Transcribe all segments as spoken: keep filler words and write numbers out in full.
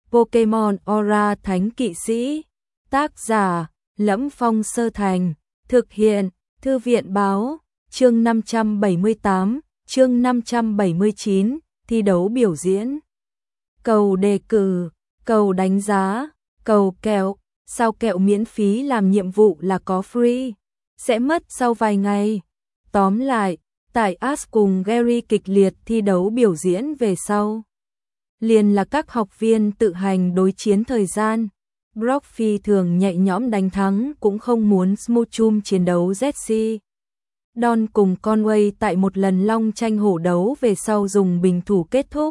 Pokemon Aura Thánh Kỵ Sĩ. Tác giả: Lẫm Phong Sơ Thành. Thực hiện: Thư viện báo. Chương năm trăm bảy mươi tám, chương năm trăm bảy mươi chín, thi đấu biểu diễn. Cầu đề cử, cầu đánh giá, cầu kẹo. Sao kẹo miễn phí làm nhiệm vụ là có free, sẽ mất sau vài ngày. Tóm lại, tại Ash cùng Gary kịch liệt thi đấu biểu diễn về sau, liền là các học viên tự hành đối chiến thời gian. Brock phi thường nhẹ nhõm đánh thắng, cũng không muốn Smoochum chiến đấu Jessie. Don cùng Conway tại một lần long tranh hổ đấu về sau dùng bình thủ kết thúc.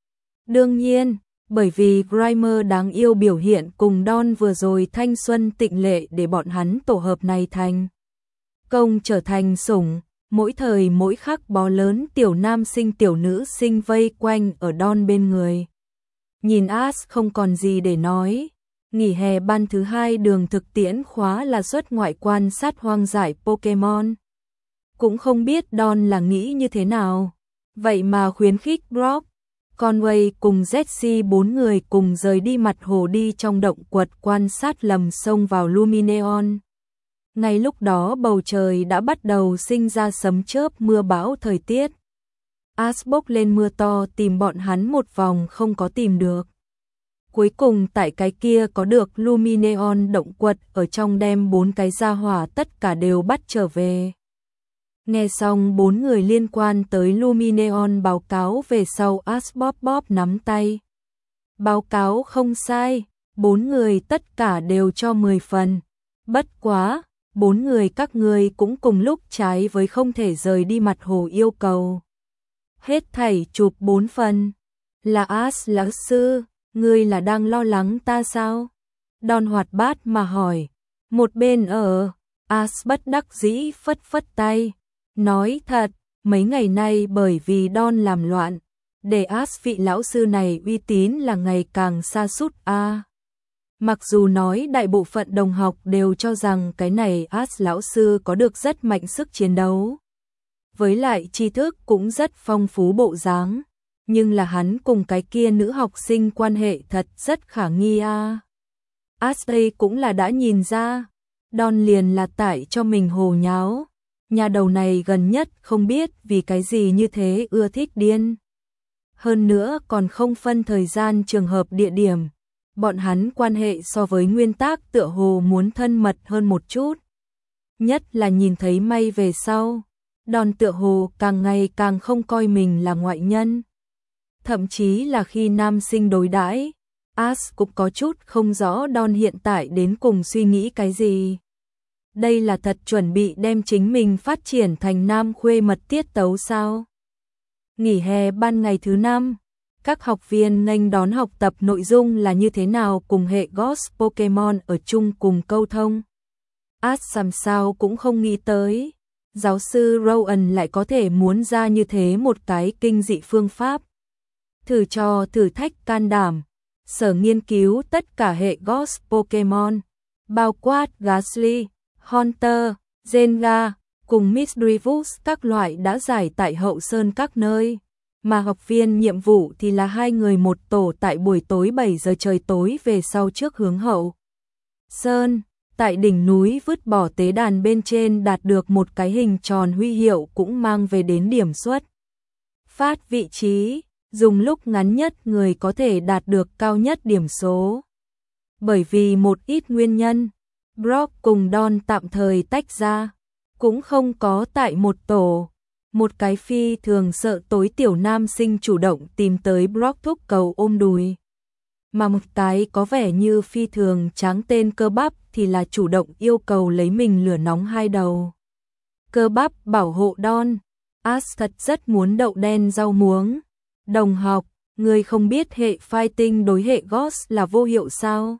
Đương nhiên, bởi vì Grimer đáng yêu biểu hiện cùng Don vừa rồi thanh xuân tịnh lệ để bọn hắn tổ hợp này thành công trở thành sủng, mỗi thời mỗi khắc bó lớn tiểu nam sinh tiểu nữ sinh vây quanh ở Don bên người. Nhìn Ash không còn gì để nói. Nghỉ hè ban thứ hai đường thực tiễn khóa là xuất ngoại quan sát hoang dại Pokemon. Cũng không biết Don là nghĩ như thế nào, vậy mà khuyến khích Brock, Conway cùng Jessie bốn người cùng rời đi mặt hồ đi trong động quật quan sát lầm sông vào Lumineon. Ngay lúc đó bầu trời đã bắt đầu sinh ra sấm chớp mưa bão thời tiết. Ash bốc lên mưa to tìm bọn hắn một vòng không có tìm được. Cuối cùng tại cái kia có được Lumineon động quật ở trong đem bốn cái gia hỏa tất cả đều bắt trở về. Nghe xong bốn người liên quan tới Lumineon báo cáo về sau, Ash bóp bóp nắm tay. Báo cáo không sai, bốn người tất cả đều cho mười phần. Bất quá, bốn người các ngươi cũng cùng lúc trái với không thể rời đi mặt hồ yêu cầu. Hết thảy chụp bốn phần. Là Ash lão sư, ngươi là đang lo lắng ta sao? Don hoạt bát mà hỏi. Một bên ở, Ash bất đắc dĩ phất phất tay. Nói thật, mấy ngày nay bởi vì Don làm loạn, để Ash vị lão sư này uy tín là ngày càng sa sút a. À, mặc dù nói đại bộ phận đồng học đều cho rằng cái này Ash lão sư có được rất mạnh sức chiến đấu, với lại tri thức cũng rất phong phú bộ dáng, nhưng là hắn cùng cái kia nữ học sinh quan hệ thật rất khả nghi a. À. Ash đây cũng là đã nhìn ra, Don liền là tại cho mình hồ nháo. Nhà đầu này gần nhất không biết vì cái gì như thế ưa thích điên. Hơn nữa còn không phân thời gian trường hợp địa điểm. Bọn hắn quan hệ so với nguyên tác tựa hồ muốn thân mật hơn một chút. Nhất là nhìn thấy May về sau, Don tựa hồ càng ngày càng không coi mình là ngoại nhân. Thậm chí là khi nam sinh đối đãi, Ash cũng có chút không rõ Don hiện tại đến cùng suy nghĩ cái gì. Đây là thật chuẩn bị đem chính mình phát triển thành nam khuê mật tiết tấu sao? Nghỉ hè ban ngày thứ năm, các học viên nghênh đón học tập nội dung là như thế nào cùng hệ Ghost Pokemon ở chung cùng câu thông. Ash làm sao cũng không nghĩ tới, giáo sư Rowan lại có thể muốn ra như thế một cái kinh dị phương pháp. Thử cho thử thách can đảm, sở nghiên cứu tất cả hệ Ghost Pokemon, bao quát Gastly, Haunter, Zenga, cùng Misdreavus các loại đã giải tại hậu sơn các nơi, mà học viên nhiệm vụ thì là hai người một tổ tại buổi tối bảy giờ trời tối về sau trước hướng hậu sơn, tại đỉnh núi vứt bỏ tế đàn bên trên đạt được một cái hình tròn huy hiệu cũng mang về đến điểm xuất phát vị trí, dùng lúc ngắn nhất người có thể đạt được cao nhất điểm số. Bởi vì một ít nguyên nhân, Brock cùng Don tạm thời tách ra, cũng không có tại một tổ. Một cái phi thường sợ tối tiểu nam sinh chủ động tìm tới Brock thúc cầu ôm đùi. Mà một cái có vẻ như phi thường tráng tên Cơ Bắp thì là chủ động yêu cầu lấy mình lửa nóng hai đầu. Cơ Bắp bảo hộ Don. Ash thật rất muốn đậu đen rau muống. Đồng học, người không biết hệ fighting đối hệ Ghost là vô hiệu sao?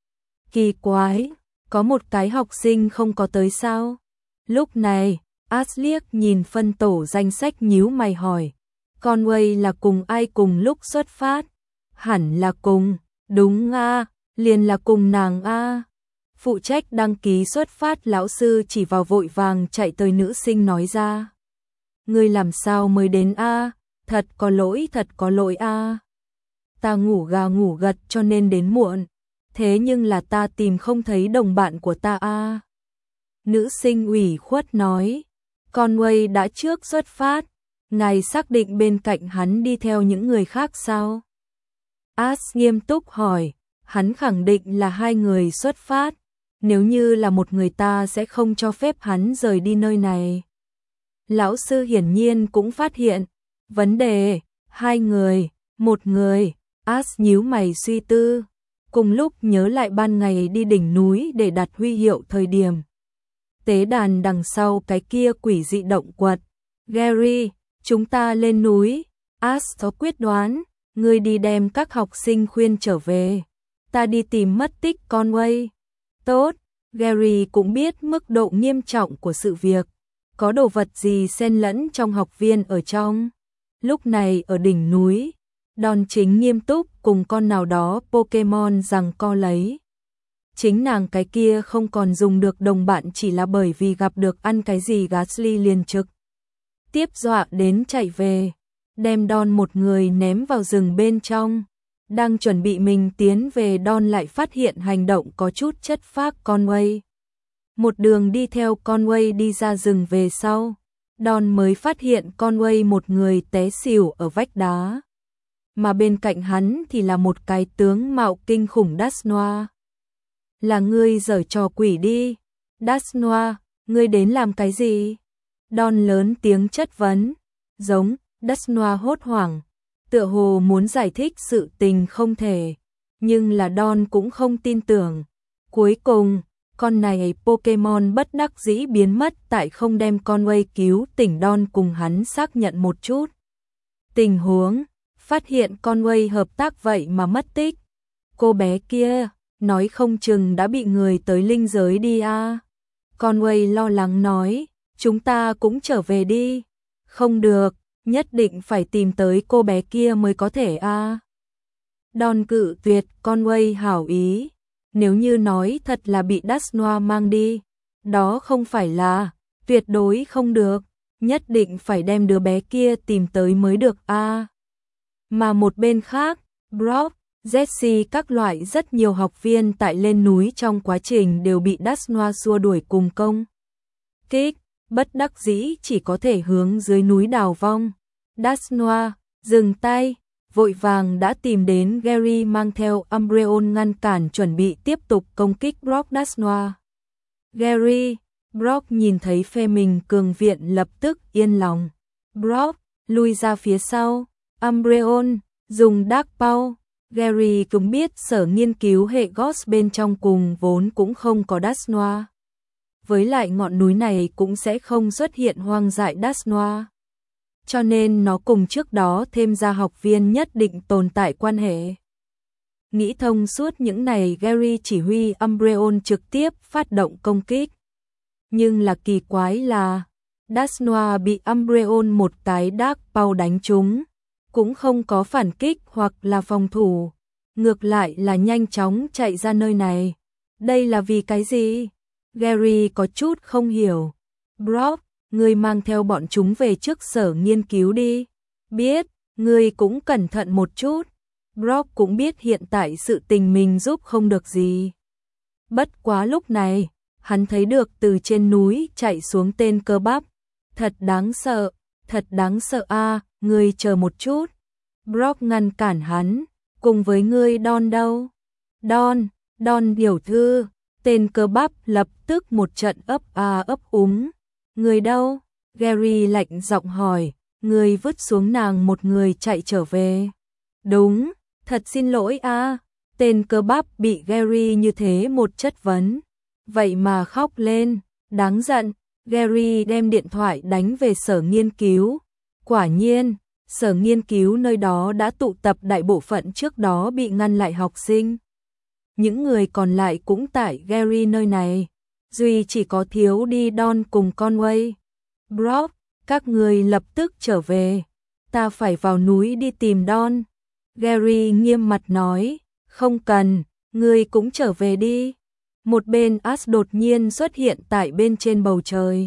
Kỳ quái. Có một cái học sinh không có tới sao? Lúc này, Ash liếc nhìn phân tổ danh sách nhíu mày hỏi. Conway là cùng ai cùng lúc xuất phát? Hẳn là cùng, đúng a, liền là cùng nàng a. Phụ trách đăng ký xuất phát lão sư chỉ vào vội vàng chạy tới nữ sinh nói ra. Ngươi làm sao mới đến a? Thật có lỗi, thật có lỗi a. ta ngủ gà ngủ gật cho nên đến muộn. Thế nhưng là ta tìm không thấy đồng bạn của ta a." Nữ sinh ủy khuất nói, Conway đã trước xuất phát, ngài xác định bên cạnh hắn đi theo những người khác sao? Ash nghiêm túc hỏi, hắn khẳng định là hai người xuất phát, nếu như là một người ta sẽ không cho phép hắn rời đi nơi này. Lão sư hiển nhiên cũng phát hiện vấn đề, hai người, một người, Ash nhíu mày suy tư, cùng lúc nhớ lại ban ngày đi đỉnh núi để đặt huy hiệu thời điểm. Tế đàn đằng sau cái kia quỷ dị động quật. Gary, chúng ta lên núi. Ash có quyết đoán, ngươi đi đem các học sinh khuyên trở về. Ta đi tìm mất tích Conway. Tốt, Gary cũng biết mức độ nghiêm trọng của sự việc. Có đồ vật gì xen lẫn trong học viên ở trong. Lúc này ở đỉnh núi, Don chính nghiêm túc cùng con nào đó Pokemon giằng co lấy. Chính nàng cái kia không còn dùng được đồng bạn chỉ là bởi vì gặp được ăn cái gì Gasly liền trực tiếp dọa đến chạy về, đem Don một người ném vào rừng bên trong. Đang chuẩn bị mình tiến về, Don lại phát hiện hành động có chút chất phác Conway. Một đường đi theo Conway đi ra rừng về sau, Don mới phát hiện Conway một người té xỉu ở vách đá. Mà bên cạnh hắn thì là một cái tướng mạo kinh khủng Dusknoir. Là ngươi giở trò quỷ đi. Dusknoir, ngươi đến làm cái gì? Don lớn tiếng chất vấn. Giống, Dusknoir hốt hoảng, tựa hồ muốn giải thích sự tình không thể. Nhưng là Don cũng không tin tưởng. Cuối cùng, con này Pokemon bất đắc dĩ biến mất tại không đem Conway cứu tỉnh. Don cùng hắn xác nhận một chút tình huống, phát hiện Conway hợp tác vậy mà mất tích. Cô bé kia, nói không chừng đã bị người tới linh giới đi a. Conway lo lắng nói, chúng ta cũng trở về đi. Không được, nhất định phải tìm tới cô bé kia mới có thể a. Don cự tuyệt Conway hảo ý. Nếu như nói thật là bị Dusknoir mang đi, đó không phải là, tuyệt đối không được, nhất định phải đem đứa bé kia tìm tới mới được a. Mà một bên khác, Brock, Jessie các loại rất nhiều học viên tại lên núi trong quá trình đều bị Dusknoir xua đuổi cùng công kích, bất đắc dĩ chỉ có thể hướng dưới núi đào vong. Dusknoir, dừng tay, vội vàng đã tìm đến Gary mang theo Umbreon ngăn cản chuẩn bị tiếp tục công kích Brock. Dusknoir. Gary, Brock nhìn thấy phe mình cường viện lập tức yên lòng. Brock, lui ra phía sau. Umbreon, dùng Dark Paw. Gary cũng biết sở nghiên cứu hệ Ghost bên trong cùng vốn cũng không có Dusknoir. Với lại ngọn núi này cũng sẽ không xuất hiện hoang dại Dusknoir. Cho nên nó cùng trước đó thêm ra học viên nhất định tồn tại quan hệ. Nghĩ thông suốt những này, Gary chỉ huy Umbreon trực tiếp phát động công kích. Nhưng là kỳ quái là, Dusknoir bị Umbreon một cái Dark Paw đánh trúng, cũng không có phản kích hoặc là phòng thủ, ngược lại là nhanh chóng chạy ra nơi này. Đây là vì cái gì? Gary có chút không hiểu. Brock, ngươi mang theo bọn chúng về trước sở nghiên cứu đi. Biết, ngươi cũng cẩn thận một chút. Brock cũng biết hiện tại sự tình mình giúp không được gì. Bất quá lúc này, hắn thấy được từ trên núi chạy xuống tên cơ bắp. Thật đáng sợ, thật đáng sợ a, ngươi chờ một chút. Brock ngăn cản hắn, cùng với ngươi Don đâu? Don, Don tiểu thư, tên cơ bắp lập tức một trận ấp a ấp úng. Người đâu? Gary lạnh giọng hỏi, người vứt xuống nàng một người chạy trở về. Đúng, thật xin lỗi a. Tên cơ bắp bị Gary như thế một chất vấn, vậy mà khóc lên, đáng giận. Gary đem điện thoại đánh về sở nghiên cứu. Quả nhiên, sở nghiên cứu nơi đó đã tụ tập đại bộ phận trước đó bị ngăn lại học sinh. Những người còn lại cũng tại Gary nơi này, duy chỉ có thiếu đi Don cùng Conway. Brock, các người lập tức trở về, ta phải vào núi đi tìm Don. Gary nghiêm mặt nói, không cần, ngươi cũng trở về đi. Một bên Ash đột nhiên xuất hiện tại bên trên bầu trời.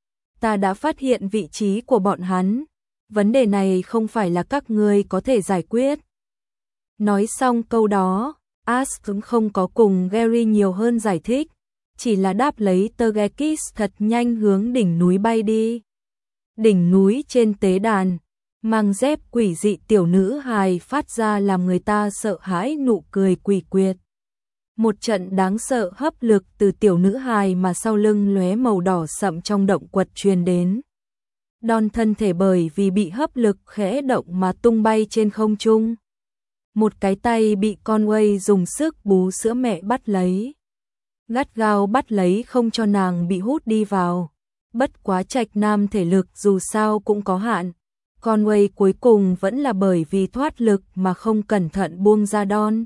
Ta đã phát hiện vị trí của bọn hắn, vấn đề này không phải là các ngươi có thể giải quyết. Nói xong câu đó, Ash cũng không có cùng Gary nhiều hơn giải thích, chỉ là đáp lấy Tergekis thật nhanh hướng đỉnh núi bay đi. Đỉnh núi trên tế đàn, mang dép quỷ dị tiểu nữ hài phát ra làm người ta sợ hãi nụ cười quỷ quyệt. Một trận đáng sợ hấp lực từ tiểu nữ hài mà sau lưng lóe màu đỏ sậm trong động quật truyền đến. Don thân thể bởi vì bị hấp lực khẽ động mà tung bay trên không trung. Một cái tay bị Conway dùng sức bú sữa mẹ bắt lấy. Gắt gao bắt lấy không cho nàng bị hút đi vào. Bất quá Trạch Nam thể lực dù sao cũng có hạn. Conway cuối cùng vẫn là bởi vì thoát lực mà không cẩn thận buông ra Don.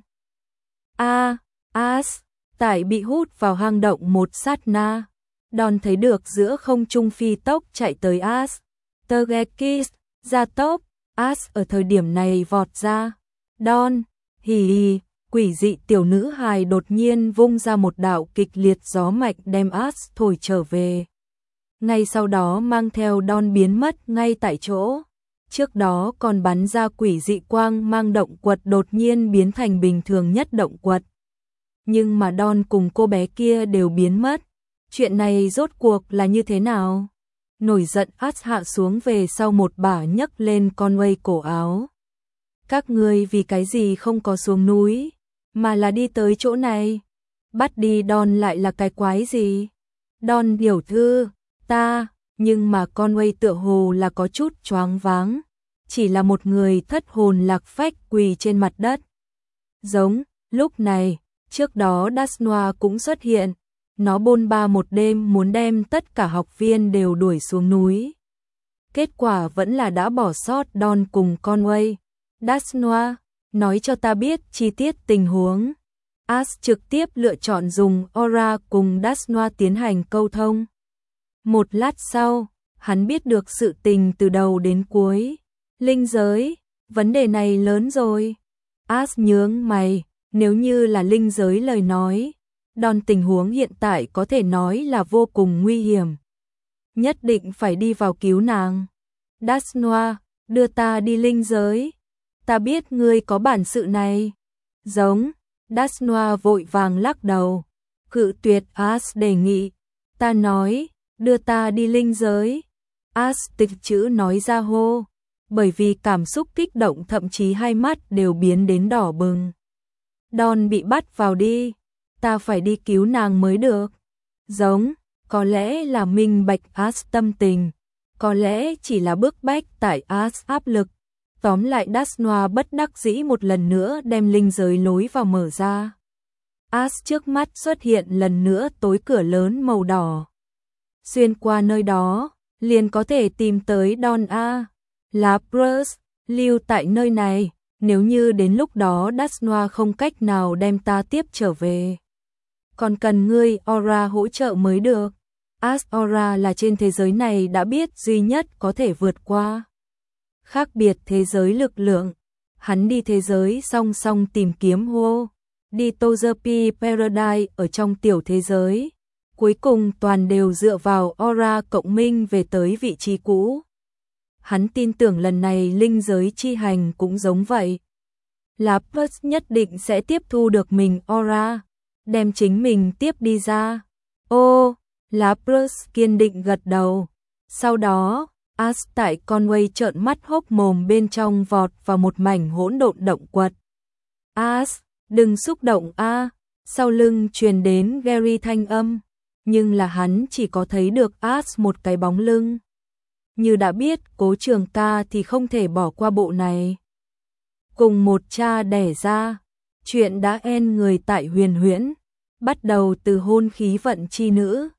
A, As, tại bị hút vào hang động một sát na. Don thấy được giữa không trung phi tốc chạy tới As. Tergekis, ra tốc, As ở thời điểm này vọt ra. Don, hì hì, quỷ dị tiểu nữ hài đột nhiên vung ra một đạo kịch liệt gió mạnh đem As thổi trở về. Ngay sau đó mang theo Don biến mất ngay tại chỗ. Trước đó còn bắn ra quỷ dị quang mang động quật đột nhiên biến thành bình thường nhất động quật. Nhưng mà Don cùng cô bé kia đều biến mất. Chuyện này rốt cuộc là như thế nào? Nổi giận As hạ xuống về sau một bả nhấc lên Conway cổ áo. Các ngươi vì cái gì không có xuống núi, mà là đi tới chỗ này? Bắt đi Don lại là cái quái gì? Don tiểu thư, ta, nhưng mà Conway tựa hồ là có chút choáng váng. Chỉ là một người thất hồn lạc phách quỳ trên mặt đất. Giống, lúc này, trước đó Dasnoa cũng xuất hiện. Nó bôn ba một đêm muốn đem tất cả học viên đều đuổi xuống núi. Kết quả vẫn là đã bỏ sót Don cùng Conway. Dasnoa, nói cho ta biết chi tiết tình huống. As trực tiếp lựa chọn dùng Aura cùng Dasnoa tiến hành câu thông. Một lát sau, hắn biết được sự tình từ đầu đến cuối. Linh giới, vấn đề này lớn rồi. As nhướng mày, nếu như là linh giới lời nói, Don tình huống hiện tại có thể nói là vô cùng nguy hiểm. Nhất định phải đi vào cứu nàng. Dasnoa, đưa ta đi linh giới. Ta biết ngươi có bản sự này. Giống, Dasnoa vội vàng lắc đầu. Cự tuyệt As đề nghị. Ta nói, đưa ta đi linh giới. As tịch chữ nói ra hô. Bởi vì cảm xúc kích động thậm chí hai mắt đều biến đến đỏ bừng. Don bị bắt vào đi. Ta phải đi cứu nàng mới được. Giống, có lẽ là minh bạch As tâm tình. Có lẽ chỉ là bức bách tại As áp lực. Tóm lại Dasnoa bất đắc dĩ một lần nữa đem linh giới lối vào mở ra. As trước mắt xuất hiện lần nữa tối cửa lớn màu đỏ. Xuyên qua nơi đó, liền có thể tìm tới Don A. Lapras, lưu tại nơi này, nếu như đến lúc đó Dasnoa không cách nào đem ta tiếp trở về. Còn cần ngươi Aura hỗ trợ mới được. As Aura là trên thế giới này đã biết duy nhất có thể vượt qua. Khác biệt thế giới lực lượng, hắn đi thế giới song song tìm kiếm hô, đi Togepi Paradise ở trong tiểu thế giới, cuối cùng toàn đều dựa vào Aura cộng minh về tới vị trí cũ. Hắn tin tưởng lần này linh giới chi hành cũng giống vậy. Lapras nhất định sẽ tiếp thu được mình Aura, đem chính mình tiếp đi ra. Ô, Lapras kiên định gật đầu. Sau đó, As tại Conway trợn mắt hốc mồm bên trong vọt vào một mảnh hỗn độn động quật. As, đừng xúc động a. Sau lưng truyền đến Gary thanh âm, nhưng là hắn chỉ có thấy được As một cái bóng lưng. Như đã biết Cố Trường Ca thì không thể bỏ qua bộ này. Cùng một cha đẻ ra, chuyện đã en người tại Huyền Huyễn, bắt đầu từ hôn khí vận chi nữ.